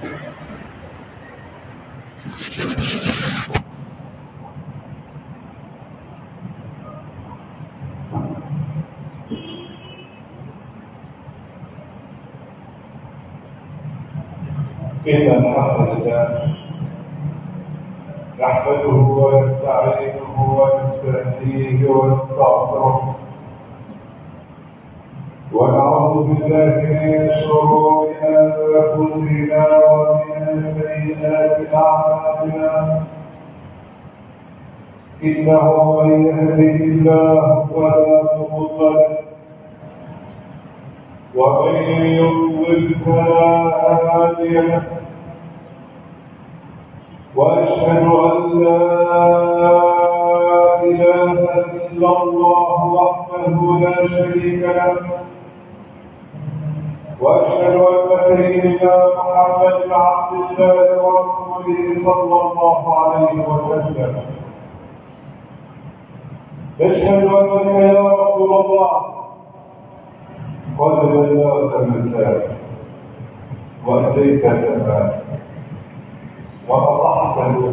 إن الحمد لله نحمده ونستعينه ونستهديه ونستغفره ونعوذ بالله من شرور أنفسنا ومن سيئات أعمالنا إنه من يهده الله فلا مضل له ومن يضلل فلا هادي له وأشهد أن لا إله إلا الله وحده لا شريك له وأشهد أن سيدنا محمد عبد الله ورسوله صلى الله عليه وسلم. نشهد أنك يا رسول الله قد بلغت الرسالة وأديت الأمانة ونصحت الأمة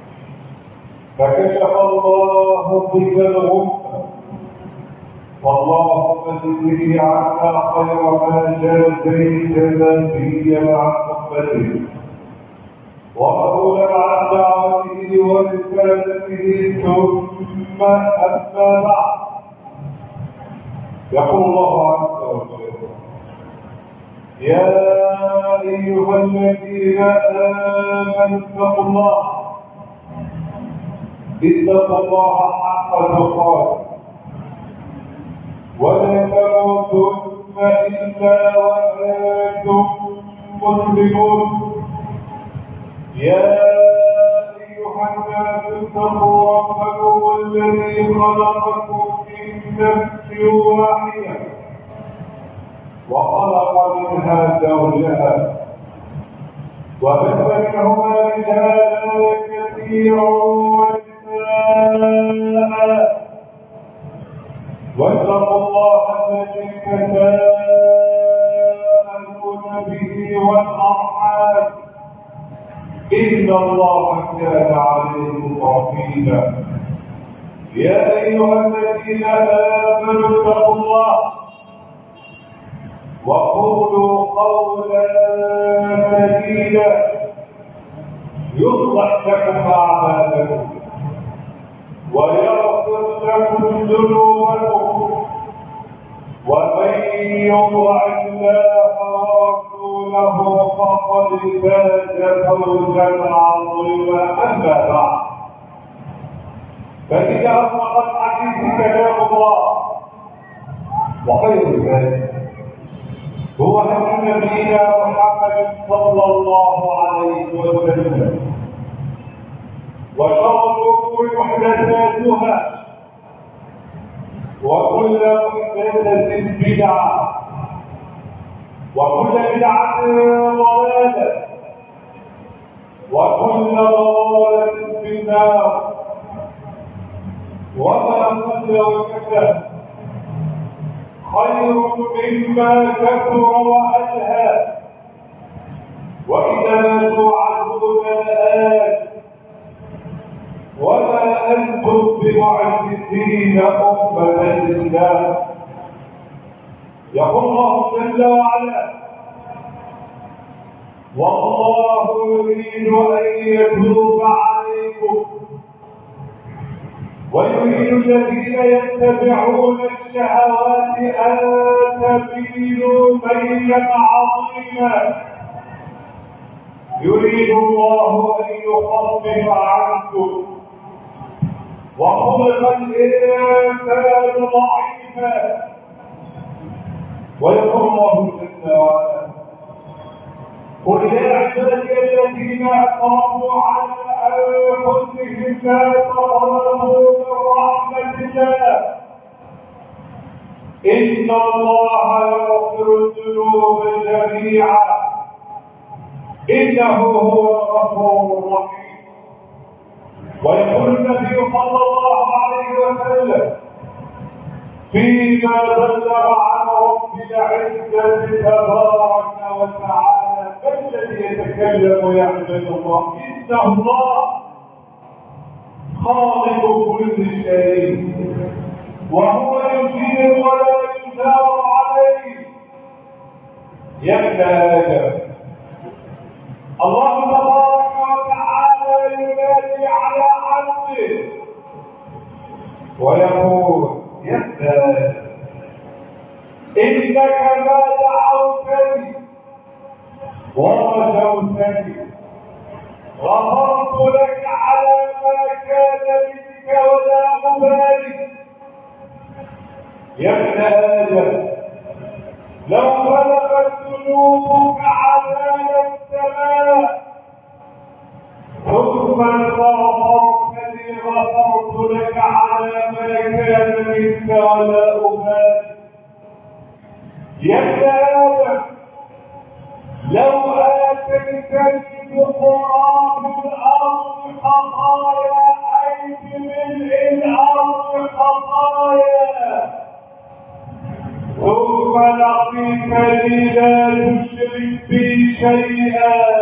فكشف الله بك الغمة فاللهم اجزه عنا خير ما جازيت نبيا عن أمته ورسولا عن دعوته ورسالته ثم أما بعد يقول الله عز وجل يا أيها الذين آمنوا اتقوا الله حق تقاته ولا تموتن إلا وأنتم مسلمون. يا أيها الناس اتقوا ربكم الذي خلقكم من نفس واحدة وخلق منها زوجها وبث منهما رجالا كثيرا ونساء واتقوا الله الذي تساءلون به والأرحام إن الله كان عليكم رقيبا. يا أيها الذين آمنوا اتقوا الله وقولوا قولا سديدا يصلح لكم أعمالكم ويغفر لكم ذنوبكم ومن يطع الله ورسوله فقد فاز فوزا عظيما. أما بعد فإن أصدق الحديث كلام الله وخير الهدي هو هدي نبينا محمد صلى الله عليه وسلم وشر الأمور محدثاتها وكل محدثة بدعة وكل بدعة ضلالة وكل ضلالة في النار. وما قل وكفى خير مما كثر وألهى وإنما توعدون لآت وما أنتم بمعجزين أمة الإسلام. يقول الله جل وعلا والله يريد أن يتوب عليكم ويريد الذين يتبعون الشهوات أن تميلوا ميلا عظيما. يريد الله أن يخفف عنكم وخلق الإنسان ضعيفا. ويقول الله جل وعلا قل يا عبادي الذين أسرفوا على أنفسهم لا تقنطوا من رحمة الله إن الله يغفر الذنوب جميعا إنه هو الغفور الرحيم. ويقول النبي صلى الله عليه وسلم فيما بلغ عن رب العزة تبارك وتعالى الذي يتكلم يتكلم يا عباد الله؟ إن الله خالق كل شيء، وهو يجير ولا يجار عليه. يا ابن آدم، الله تبارك وتعالى ينادي على عبده ويقول: يا ابن آدم، إنك ما دعوتني ورجوتني غفرت لك على ما كان منك ولا أبالي. يا ابن آدم، لو بلغت ذنوبك عنان السماء ثم غفرتني غفرت لك على ما كان منك ولا أبالي. يا ابن آدم، لو آتيتني بقراب الأرض خطايا أي بملء الأرض خطايا ثم لقيتني لا تشرك بي شيئا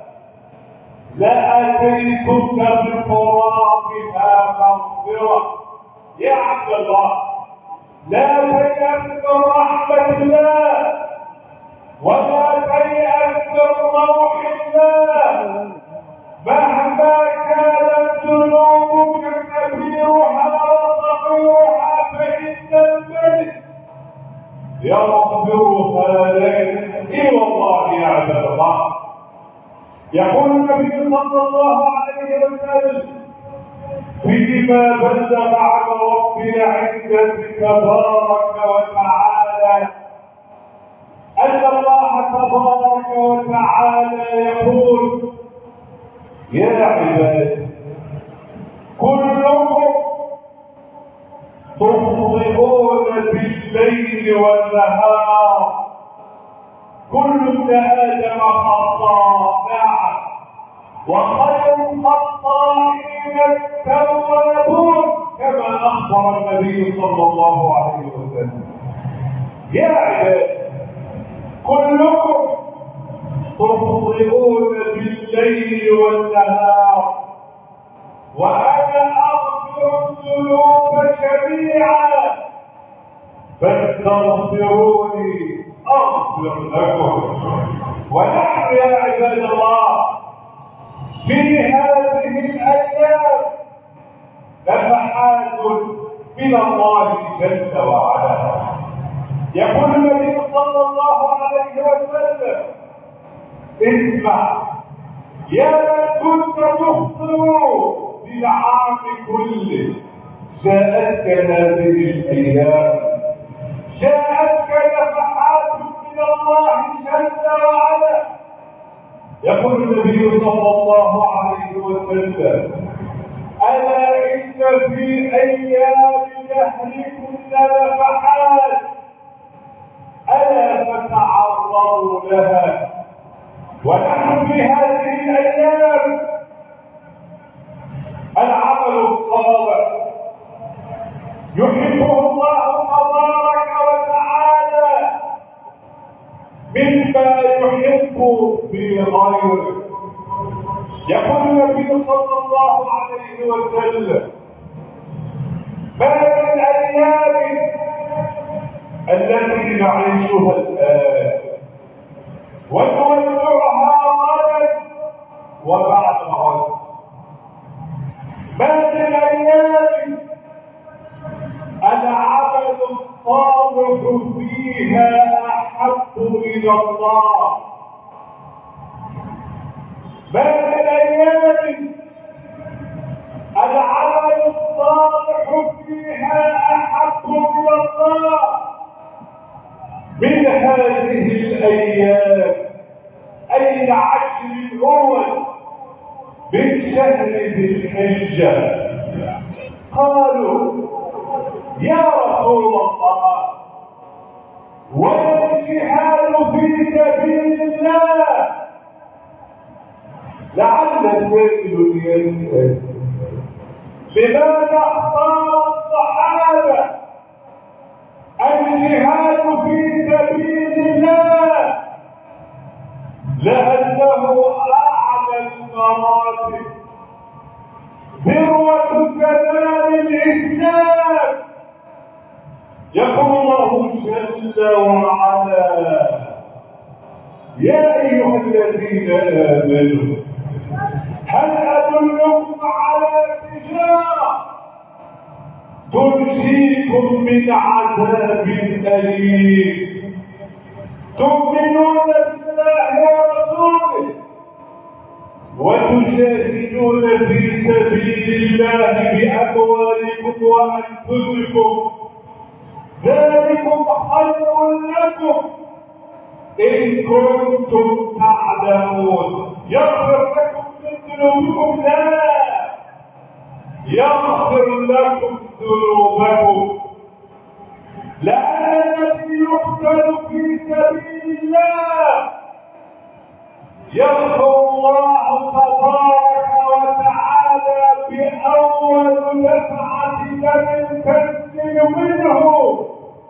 لأتيتك بقرابها مغفرة. يا عبد الله، لا تيأس من رحمة الله ولا تيأس من روح الله، مهما كانت ذنوبك كبيرها وصغيرها فإن الملك يغفرها لك. اي والله يا عباد الله. يقول النبي صلى الله عليه وسلم فيما بلغ عن ربنا عزة تبارك وتعالى أن الله تبارك وتعالى يقول: يا عباد، كلكم تخطئون بالليل والنهار، كل ابن آدم خطاء، نعم، وخير الخطائين التوابون كما أخبر النبي صلى الله عليه وسلم. يا عباد، كلكم تخطئون بالليل والنهار وأنا أغفر الذنوب جميعا فاستغفروني أغفر لكم. ونحن يا عباد الله في هذه الأيام نفحات من الله جل وعلا. يقول النبي صلى الله عليه وسلم: اسمع يا من كنت تخطئ بالعام كله، جاءتك هذه الأيام، جاءتك نفحات من الله جل وعلا. يقول النبي صلى الله عليه وسلم: ألا إن في أيام دهركم نفحات ألا فتعرضوا لها. ونحن في هذه الأيام العمل الصالح يحبه الله تبارك وتعالى مما يحب في غيره. يقول النبي صلى الله عليه وسلم: ما من الأيام التي نعيشها الآن ونودعها غدا وبعد غد، ما من الأيام العمل الصالح فيها أحب إلى الله، ما من الأيام العمل الصالح فيها أحب إلى الله من هذه الأيام، أي العشر الأول من شهر ذي الحجة. قالوا: يا رسول الله، والجهاد في سبيل الله. لعل السائل يسأل: لماذا اختار الصحابة الجهاد في سبيل الله؟ لأنه المراتب، ذروة كمال الإسلام. يقول الله جل وعلا: يا أيها الذين آمنوا هل أدلكم على تجارة تنجيكم من عذاب أليم تؤمنون بالله ورسوله وتجاهدون في سبيل الله بأموالكم وأنفسكم ذلكم خير لكم إن كنتم تعلمون. يغفر لكم من ذنوبكم؟ لا، يغفر لكم ذنوبكم، لأن الذي يقتل في سبيل الله يغفر الله تبارك وتعالى بأول دفعة دم تنزل منه.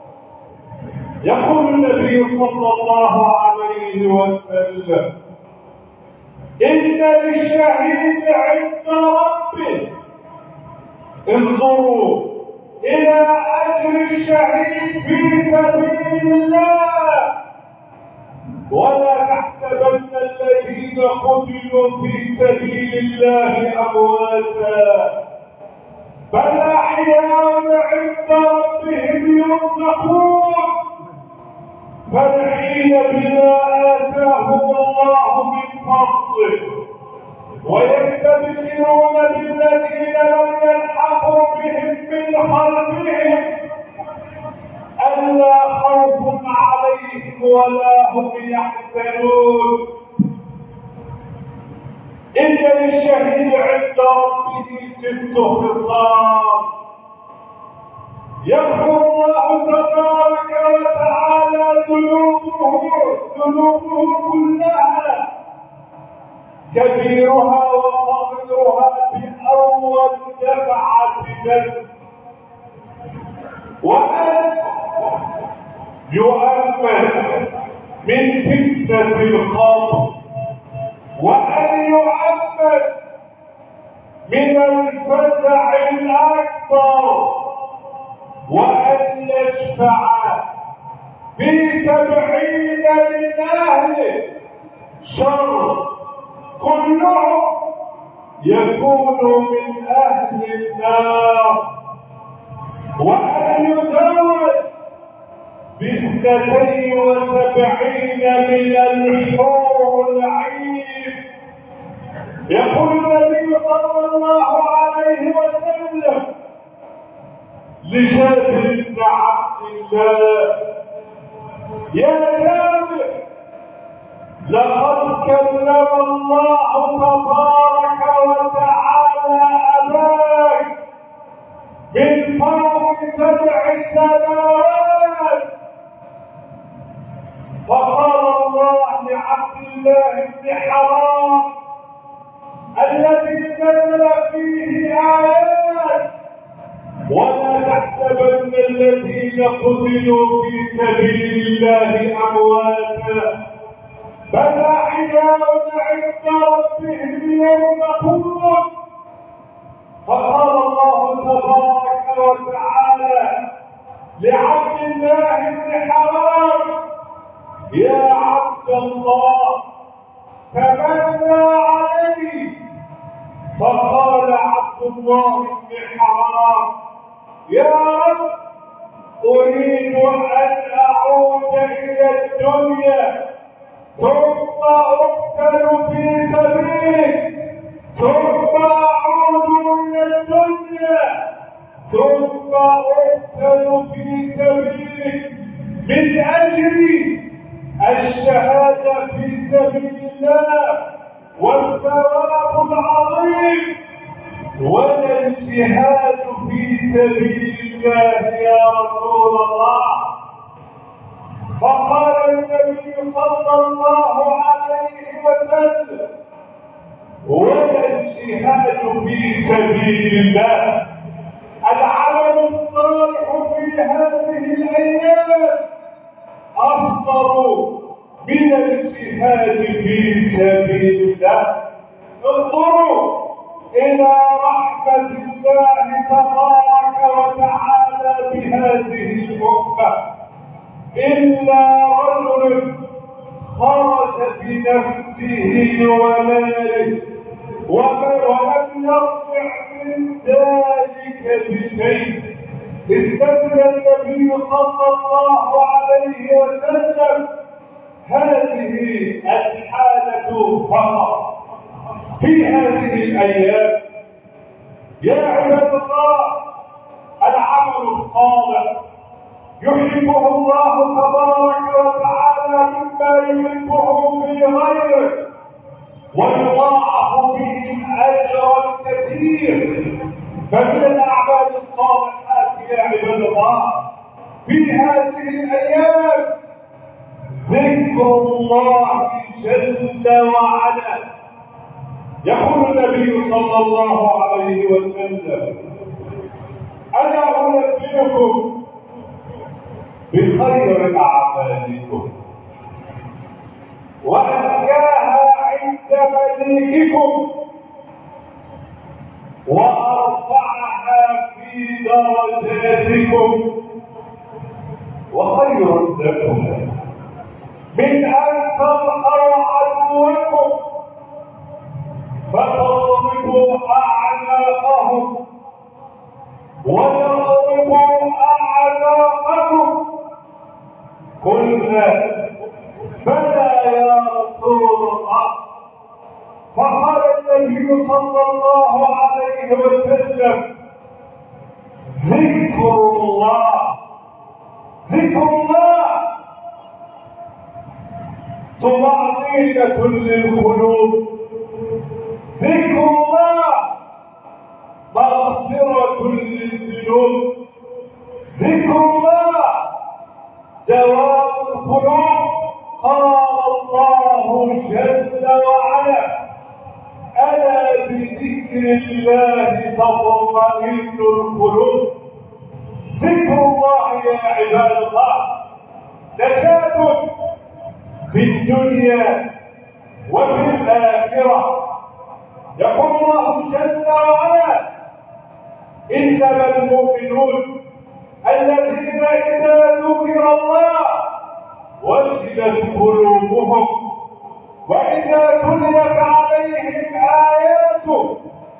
يقول النبي صلى الله عليه وسلم: إن للشهيد عند ربه، انظروا إلى أجر الشهيد في سبيل الله، ولا تحسبن الذين قتلوا في سبيل الله أمواتا بل أحياء عند ربهم يرزقون فرحين بما آتاهم الله من فضله ويستبشرون بالذين لم يلحقوا بهم من خلفهم ألا خوف عليهم ولا هم يحزنون. إن للشهيد عند ربه 6 خصال يغفر الله تبارك وتعالى ذنوبه كلها كبيرها وصغيرها بأول دفعة دم، وأن يؤمن من فتنة القبر، وأن يؤمن من الفزع الأكبر، وأن يشفع في 70 من أهله شر كلهم يكون من أهل النار، وأن يزوج ب72 من الحور العين. يقول النبي صلى الله عليه وسلم لجابر بن عبد الله: يا جابر، لقد كلم الله تبارك وتعالى أباك من فوق 7 سماوات. فقال الله لعبد الله بن حرام الذي نزل فيه آيات: ولا تحسبن الذين قتلوا في سبيل الله أمواتا بل أحياء عند ربهم يرزقون. فقال الله تبارك وتعالى لعبد الله بن حرام: يا عبد الله تمنى علي. فقال عبد الله بن حرام: يا رب، أريد أن أعود إلى الدنيا ثم أقتل في سبيلك، ثم أعود إلى الدنيا ثم أقتل في سبيلك من أجل الشهادة في سبيل الله والثواب العظيم والجهاد في سبيل الله يا رسول الله. فقال النبي صلى الله عليه وسلم: والجهاد في سبيل الله العمل الصالح في هذه الأيام أفضل من الجهاد في سبيل الله. انظروا إلى رحمة الله تبارك وتعالى بهذه الأمة. إلا رجل خرج بنفسه وماله ولم يرجع من ذلك بشيء. استثنى النبي صلى الله عليه وسلم هذه الحالة فقط في هذه الأيام. يا عباد الله، العمل الصالح يحبه الله تبارك وتعالى مما يحبه في غيره، ويضاعف به الأجر الكثير. فمن الأعمال الصالحات يا عباد الله في هذه الأيام ذكر الله جل وعلا. يقول النبي صلى الله عليه وسلم: ألا أنبئكم بخير أعمالكم وأزكاها عند مليككم وأرفعها في درجاتكم وخير لكم من أن تلقوا عدوكم فتضربوا أعناقهم ويضربوا أعناقكم. قلنا: بلى يا رسول الله. فقال النبي صلى الله عليه وسلم: ذكر الله. ذكر الله طمأنينة للقلوب، ذكر الله مغفرة للذنوب، ذكر الله دواء القلوب. قال الله جل وعلا: ألا بذكر الله تطمئن القلوب. ذكر الله يا عباد الله نجاة في الدنيا وفي الآخرة. يقول الله جل وعلا: إنما المؤمنون الذين إذا ذكر الله وجلت قلوبهم وإذا تليت عليهم آياته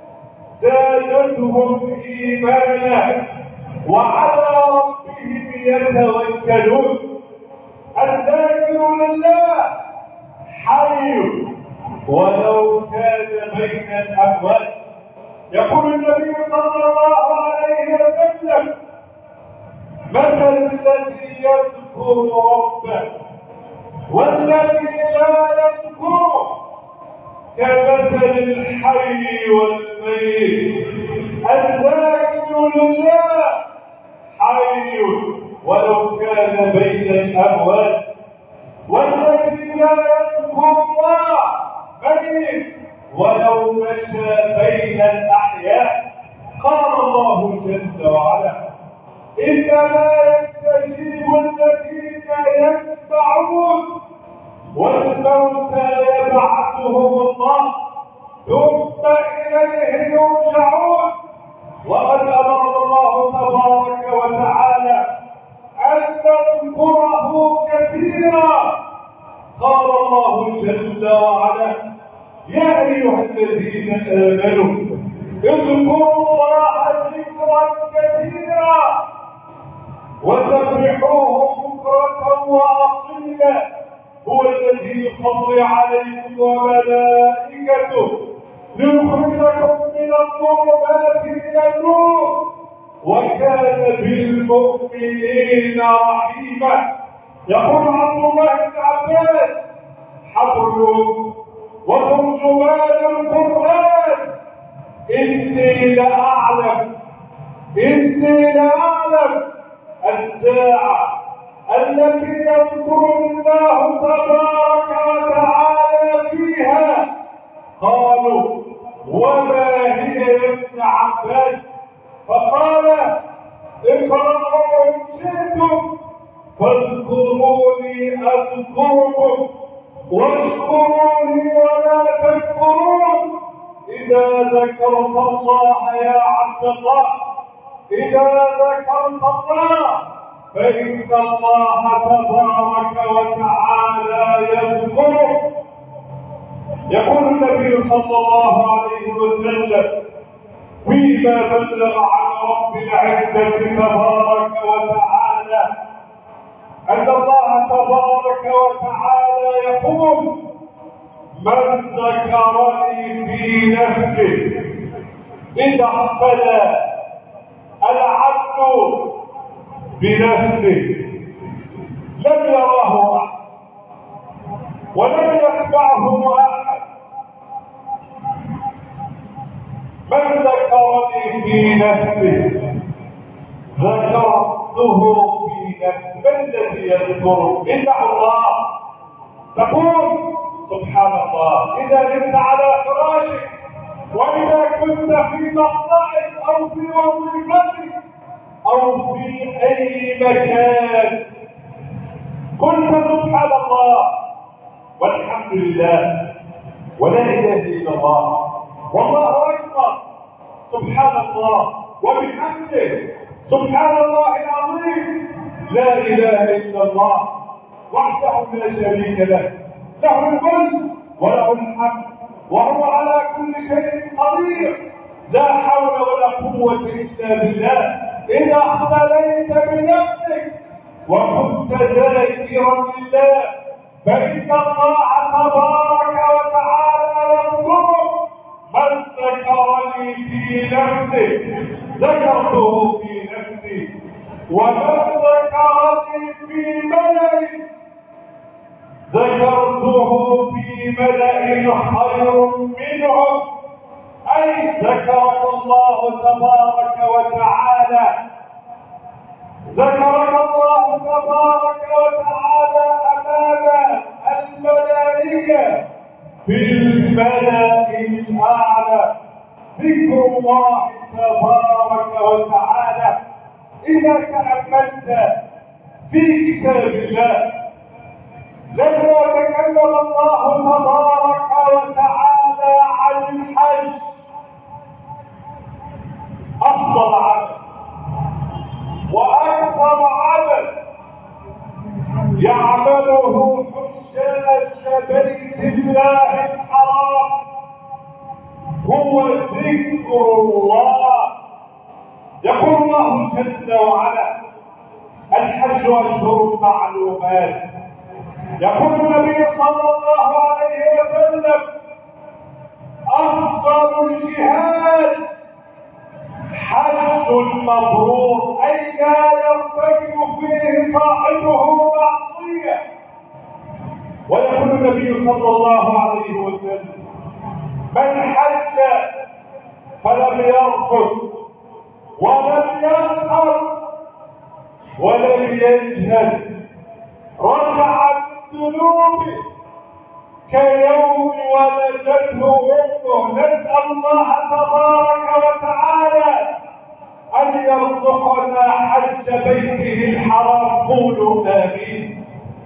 زادتهم إيمانا وعلى ربهم يتوكلون. الذاكر لله حي ولو كان بين الأموات. يقول النبي صلى الله عليه وسلم: مثل الذي يذكر ربه والذي لا يذكره كمثل الحي والميت. الذاكر لله حي ولو كان بين الأموات والذي لا يذكر الله ميت ولو مشى بين الأحياء. قال الله جل وعلا: إنما يستجيب الذين يتبعون والموتى يبعثهم الله ثم إليه يرجعون. وقد أمر الله تبارك وتعالى أن نذكره كثيرا. قال الله جل وعلا: يا أيها الذين آمنوا اذكروا الله ذكرا كثيرا وسبحوه بكرة وأصيلا هو الذي يصلي عليكم وملائكته ليخرجكم من الظلمات إلى النور وكان بالمؤمنين رحيما. يقول عبد الله بن عباس: حبل وترجمان القرآن إني لأعلم الساعة التي يذكر الله تبارك وتعالى فيها. قالوا: وما هي يا ابن عباس؟ فقال: اقرأوا إن شئتم فاذكروني أذكركم واشكروني ولا تكفرون. إذا ذكرت الله يا عبد الله، إذا ذكرت الله فإن الله تبارك وتعالى يذكرك. يقول النبي صلى الله عليه وسلم فيما بلغ عن رب العزة تبارك وتعالى أن الله تبارك وتعالى يقول: من ذكرني في نفسه. إذا اعتنى العبد بنفسه لم يراه أحد ولم يتبعه أحد. من ذكرني في نفسه ذكرته في نفسي. من الذي يذكره؟ إلا الله. تقول سبحان الله إذا نمت على فراشك، وإذا كنت في مقطعك أو في وظيفتك أو في أي مكان، قلت سبحان الله والحمد لله ولا إله إلا الله والله أكبر، سبحان الله وبحمده سبحان الله العظيم، لا إله إلا الله وحده لا شريك له، له الملك وله الحمد وهو على كل شيء قدير، لا حول ولا قوة إلا بالله. إذا اختليت بنفسك وكنت ذاكرا لله فإن الله تبارك وتعالى يذكرك. من ذكرني في نفسه ذكرته في نفسي، ومن ذكرني في ملأ ذكرته في ملأ خير منهم. أي ذكرك الله تبارك وتعالى، ذكرك الله تبارك وتعالى أمام الملائكة في الملأ الأعلى. ذكر الله تبارك وتعالى إذا تأملت في كتاب الله لما تكلم الله تبارك وتعالى عن الحج، أفضل عمل وأكثر عمل يعمله حجاج بيت الله الحرام هو ذكر الله. يقول الله جل وعلا: الحج أشهر معلومات. يقول النبي صلى الله عليه وسلم: أفضل الجهاد حج مبرور، أي لا يرتكب فيه صاحبه معصية. ويقول النبي صلى الله عليه وسلم: من حج فلم يرفث ولم يسخر ولم يجهد رجع الذنوب كيوم ولدته امه. نسال الله تبارك وتعالى ان يرزقنا حج بيته الحرام. قولوا امين.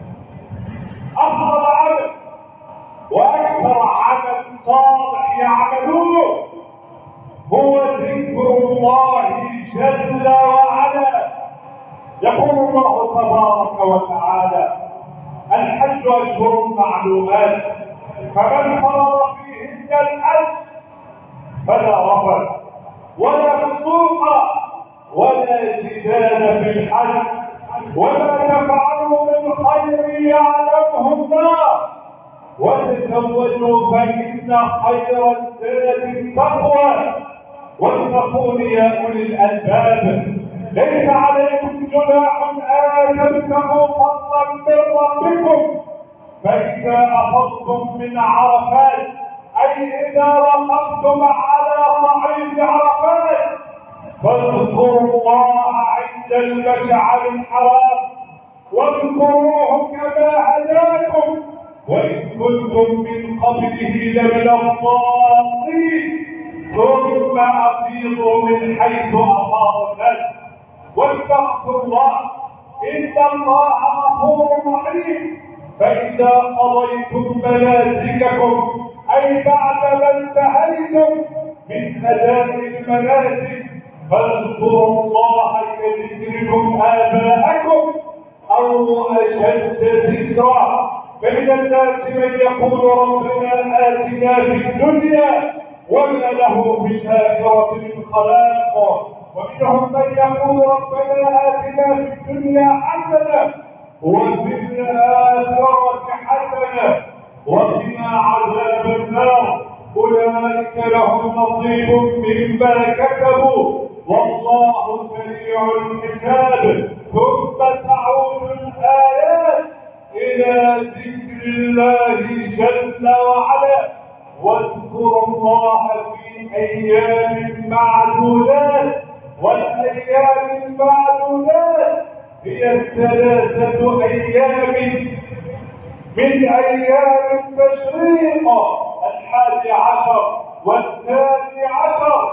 افضل عمل واكثر عمل صالح يعملوه هو ذكر الله جل وعلا. يقول الله تبارك وتعالى: الحج أشهر معلومات، فمن فرض فيهن الحج فلا رفث ولا فسوق ولا جدال في الحج، وما تفعلوا من خير يعلمه الله، وتزودوا فإن خير الزاد التقوى، واتقون يا أولي الألباب. ليس عليكم جناح أن تبتغوا فضلا من ربكم فإذا أفضتم من عرفات، أي إذا وقفتم على صعيد عرفات، فاذكروا الله عند المشعر الحرام واذكروه كما هداكم وإن كنتم من قبله لمن الضالين، ثم أفيضوا من حيث أفاض الناس واستغفروا الله إن الله غفور رحيم. فإذا قضيتم مناسككم أي بعد ما انتهيتم انتهيتم من اداء المناسك فاذكروا الله كذكركم اباءكم او اشد ذكرا. فمن الناس من يقول ربنا آتنا في الدنيا وما له في الآخرة من خلاق، ومنهم من يقول ربنا آتنا في الدنيا حسنة وفي الآخرة حسنة وقنا عذاب النار. أولئك لهم نصيب مما كسبوا والله سريع الحساب. ثم تعود الآيات إلى ذكر الله جل وعلا. واذكروا الله في أيام معدودات، والأيام المعدودات هي الثلاثة أيام من أيام التشريق 11 وال12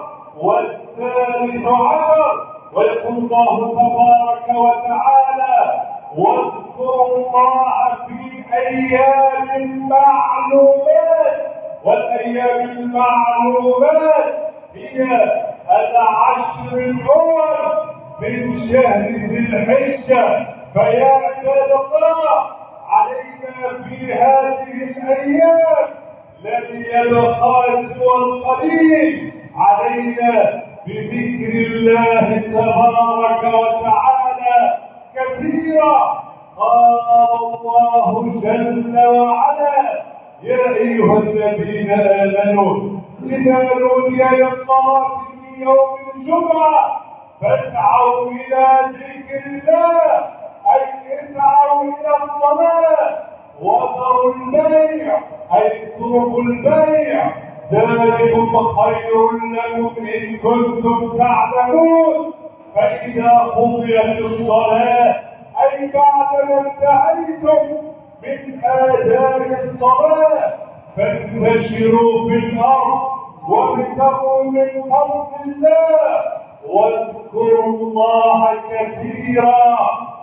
وال13. ويقول الله تبارك وتعالى واذكروا الله في أيام معلومات. والأيام المعلومات هي 10 الأول من شهر ذي الحجة. فيا عباد الله علينا في هذه الأيام التي يبقى سوى القليل علينا بذكر الله تبارك وتعالى كثيرا. قال الله جل وعلا يا أيها الذين آمنوا إذا نودي للصلاة في يوم الجمعة فاسعوا إلى ذكر الله، أي اسعوا إلى الصلاة وذروا البيع، أي اتركوا البيع، ذلكم خير لكم إن كنتم تعلمون. فإذا قضيت الصلاة أي بعدما انتهيتم من آذان الصلاة فانتشروا في الأرض وابتغوا من فضل الله واذكروا الله كثيرا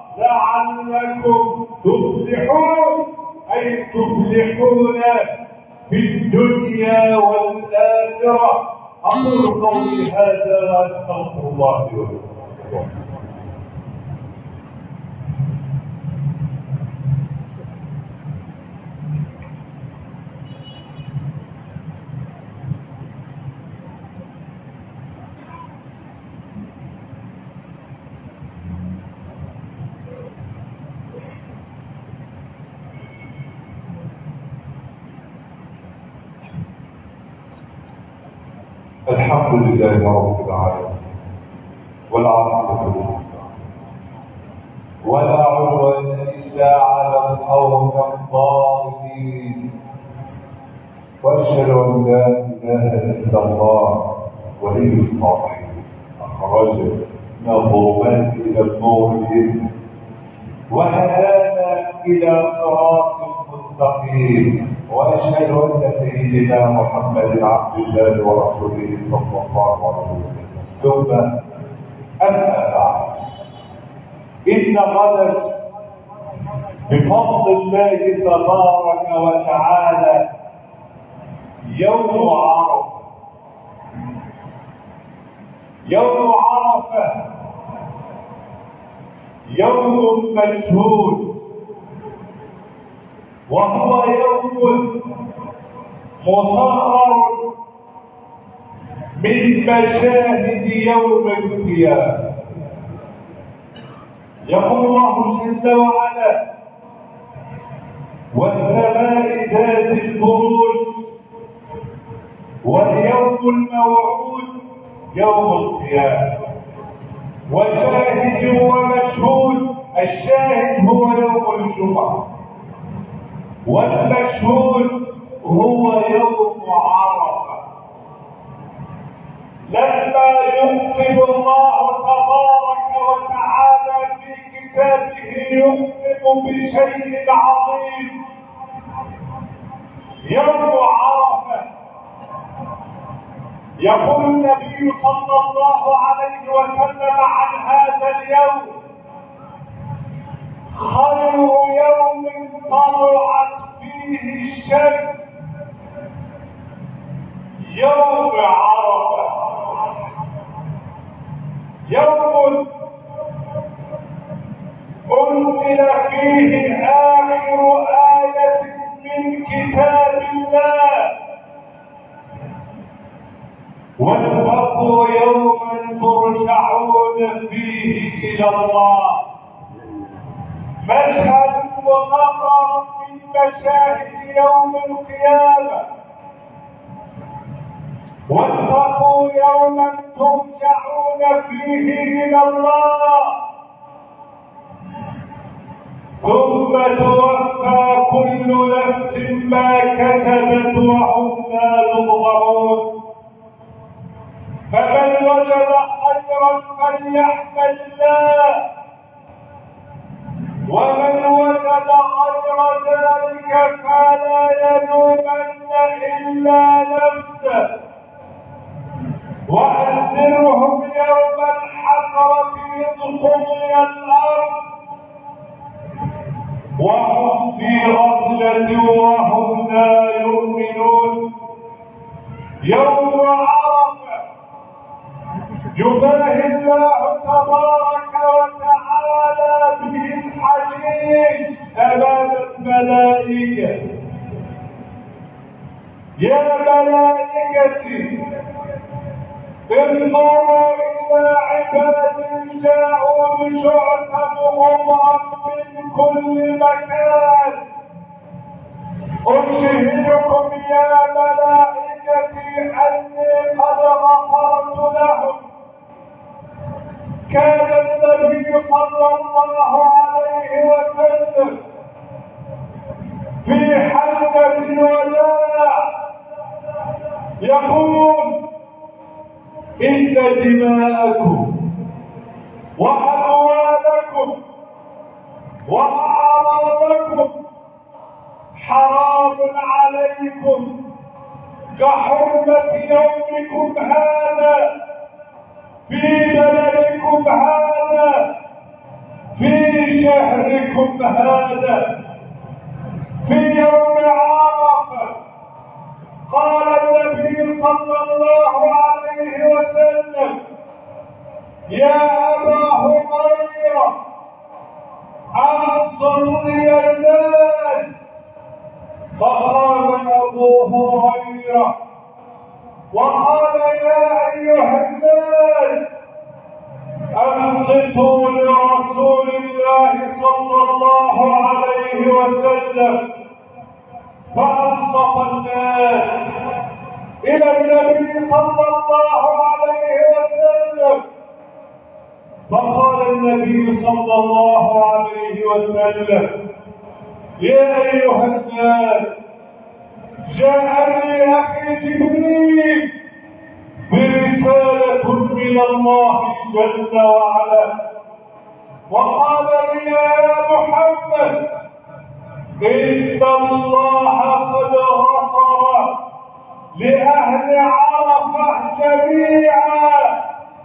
لعلكم تفلحون، أي تفلحون في الدنيا والآخرة. أقول قولي هذا وأستغفر الله لي ولكم. الحمد لله رب العالمين والعاقبة للمتقين ولا عدوان إلا على القوم الظالمين، وأشهد أن لا إله إلا الله ولي الصالحين أخرجنا من الظلمات إلى النور بإذنه وهدانا إلى صراط مستقيم. وأشهد أن سيدنا محمد عبد الله ورسوله صلى الله عليه وسلم. ثم أما بعد، إن غدا بفضل الله تبارك وتعالى يوم عرفة. يوم عرفة يوم مشهود، وهو يوم مصغر من مشاهد يوم القيامة. يقول الله جل وعلا والسماء ذات البروج واليوم الموعود يوم القيامة. وشاهد ومشهود، الشاهد هو يوم الجمعة والمشهود هو يوم عرفة. لما يقسم الله تبارك وتعالى في كتابه يقسم بشيء عظيم يوم عرفة. يقول النبي صلى الله عليه وسلم عن هذا اليوم خير يوم طلعت فيه الشمس يوم كتاب الله. واتقوا يوما ترجعون فيه إلى الله. مشهد وخطر من مشاهد يوم القيامة. واتقوا يوما ترجعون فيه إلى الله ثم توفى كل نفس ما كسبت وهم لا يظلمون. فمن وجد خيرا فليحمد الله، ومن وجد غير ذلك فلا يلومن إلا نفسه. وأنذرهم يوم الحسرة إذ قضي الأمر وهم في غفلة وهم لا يؤمنون. يوم عرفة يباهي الله تبارك وتعالى به الحجيج أمام الملائكة. يا ملائكتي انظروا إلى عباد جاءوا بشعث غبرا من كل مكان. أشهدكم يا ملائكتي أني قد غفرت لهم. كان النبي صلى الله عليه وسلم في حجة الوداع يقول: إن دماءكم وأموالكم وأعراضكم حرام عليكم كحرمة يومكم هذا في بلدكم هذا في شهركم هذا في يوم عرفة. قال النبي صلى الله عليه وسلم: يا أبا هريرة أنصر لي الناس. فقام أبو هريرة وقال: يا أيها الناس أنصتوا لرسول الله صلى الله عليه وسلم. فأنصت الناس إلى النبي صلى الله عليه وسلم. فقال النبي صلى الله عليه وسلم: يا أيها الناس جاءني أخي جبريل برسالة من الله جل وعلا وقال لي: يا محمد إن الله قد غفر لأهل عرفة جميعا.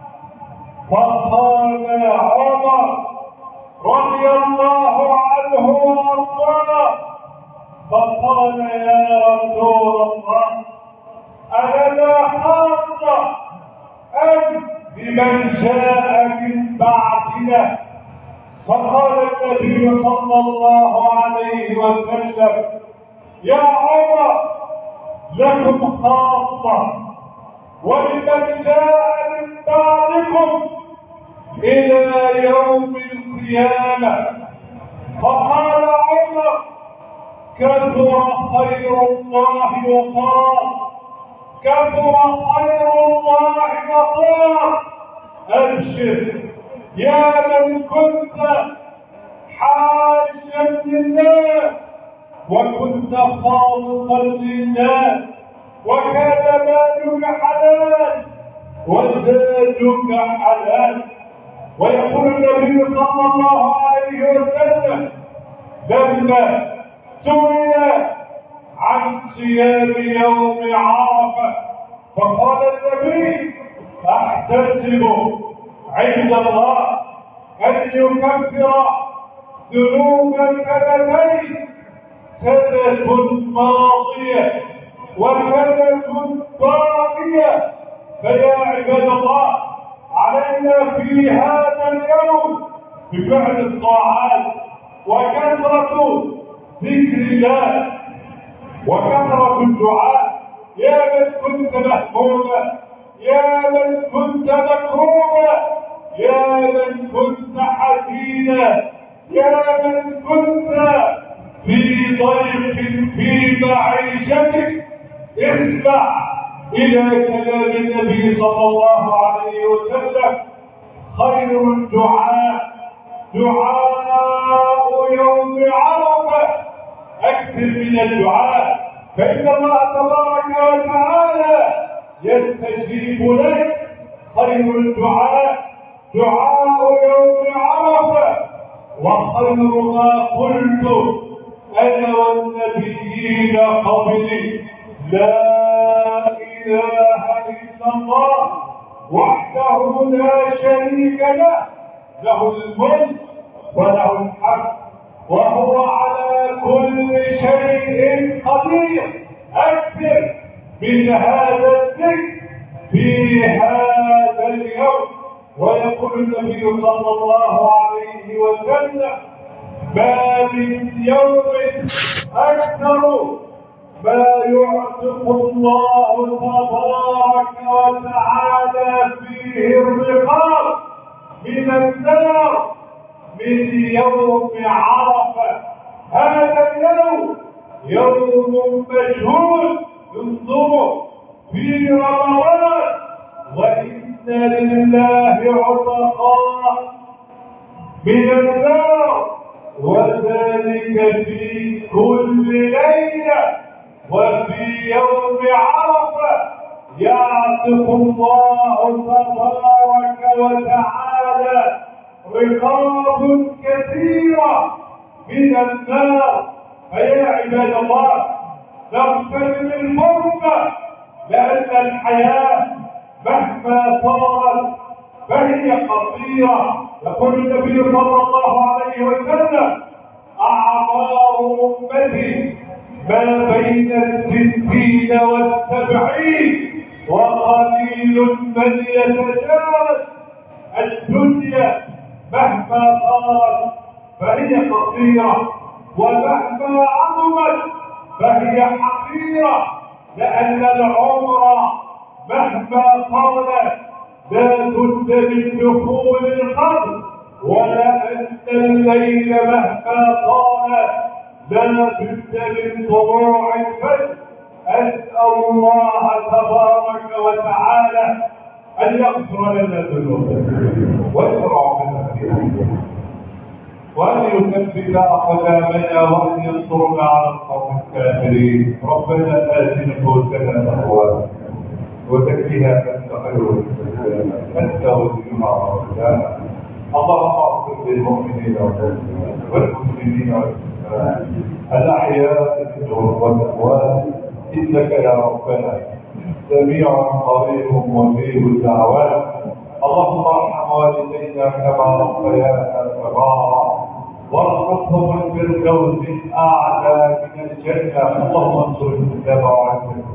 فقال عمر رضي الله عنه وارضاه فقال: يا رسول الله ألنا خاصة أم بمن جاء من بعدنا؟ فقال النبي صلى الله عليه وسلم: يا عمر لكم خاصة ولمن جاء من بعدكم إلى يوم القيامة. فقال عمر: كثر خير الله وطار، كثر خير الله وطار. أبشر يا من كنت حاجا لله وكنت خالقا لله وكان مالك حلال وزادك حلال. ويقول النبي صلى الله عليه وسلم لما سئل عن صيام يوم عرفة فقال النبي: احتسب عند الله أن يكفر ذنوب السنتين، سنة ماضية وسنة باقية. فيا عباد الله علينا في هذا اليوم بفعل الطاعات وكثرة ذكر الله وكثرة الدعاء. يا من كنت مهموما، يا من كنت مكروبا، يا من كنت حزينا، يا من كنت في ضيق في معيشتك، اسمع إلى كلام النبي صلى الله عليه وسلم: خير الدعاء دعاء يوم عرفة. أكثر من الدعاء، فإن الله تبارك وتعالى يستجيب لك. خير الدعاء دعاء يوم عرفة، وخير ما قلت أنا والنبيين قبلي: لا إله إلا الله وحده لا شريك له، له الملك وله الحمد وهو على كل شيء قدير. أكثر من هذا الذكر في هذا اليوم. ويقول النبي صلى الله عليه وسلم: ما من يوم أكثر ما يعتق الله تبارك وتعالى فيه الرقاب من النار من يوم عرفة. هذا اليوم يوم مجهول انظروا في رمضان، وإن لله عتقاء من النار، وذلك في كل ليلة. وفي يوم عرفة يعتق الله تبارك وتعالى رقاب كثيرة من النار. فيا عباد الله نغتنم الفرصة، لأن الحياة مهما طالت فهي قصيرة. يقول النبي صلى الله عليه وسلم: أعمار أمتي ما بين 60 و70، وقليل من يتجاوز. الدنيا مهما طالت فهي قصيرة، ومهما عظمت فهي حقيرة، لأن العمر مهما طال لا بد من دخول القبر، ولأن الليل مهما طال لا بد من طلوع الفجر. أسأل الله تبارك وتعالى أن يغفر لنا ذنوبنا ويسرع بنا وأن يثبت أقدامنا وأن ينصرنا على القوم الكافرين. ربنا آت نفوسنا تقواها وزكها أنت خير من زكاها، أنت وليها ومولاها. اللهم اغفر للمؤمنين والمسلمين والمسلمات الأحياء منهم والأموات، إنك يا ربنا سميع قريب مجيب الدعوات. اللهم ارحم والدينا كما ربيانا صغارا، وارزقهم الفردوس الأعلى من الجنة. اللهم انصر الإسلام وعزه،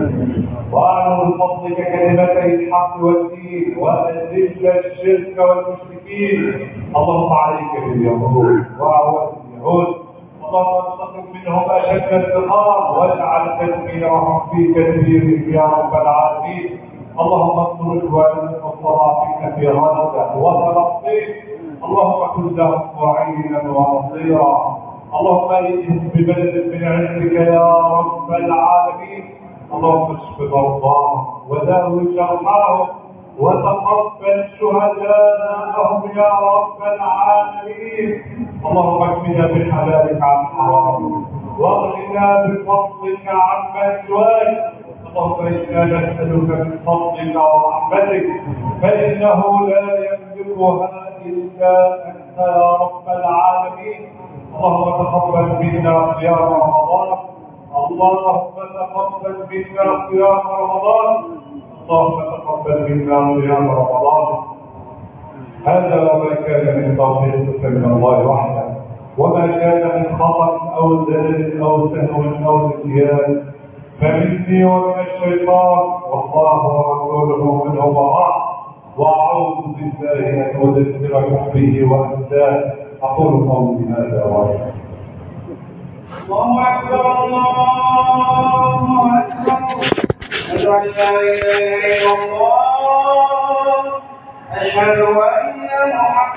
وأعلن بفضلك كلمتي الحق والدين، وأذل الشرك والمشركين. اللهم عليك باليهود وأعوان اليهود، اللهم انتقم منهم أشد الانتقام، واجعل تدميرهم في تدبيرهم يا رب العالمين. اللهم انصر إخواننا المستضعفين في غزة وفلسطين، اللهم كن لهم معينا ونصيرا. اللهم ايدهم ببلد من عندك يا رب العالمين. اللهم اشف مرضاهم وداوي جرحاهم وتقبل شهداءهم يا رب العالمين. اللهم اكفنا بحلالك عن حرامك، واغننا بفضلك عمن سواك. اللهم انا نسالك من فضلك ورحمتك، فانه لا يملكها الا انت يا رب العالمين. اللهم تقبل منا صيام رمضان، اللهم تقبل منا صيام رمضان، اللهم تقبل منا صيام رمضان. هذا وما كان من توفيق من الله وحده، وما كان من خطأ أو زلل أو سهو أو نسيان فمني ومن الشيطان، والله ورسوله منه براء. وأعوذ بالله أن أذكركم به وأنساه. أقول قولي هذا وأستغفر الله. الله أكبر الله أن لا إله إلا الله أشهد أن محمدا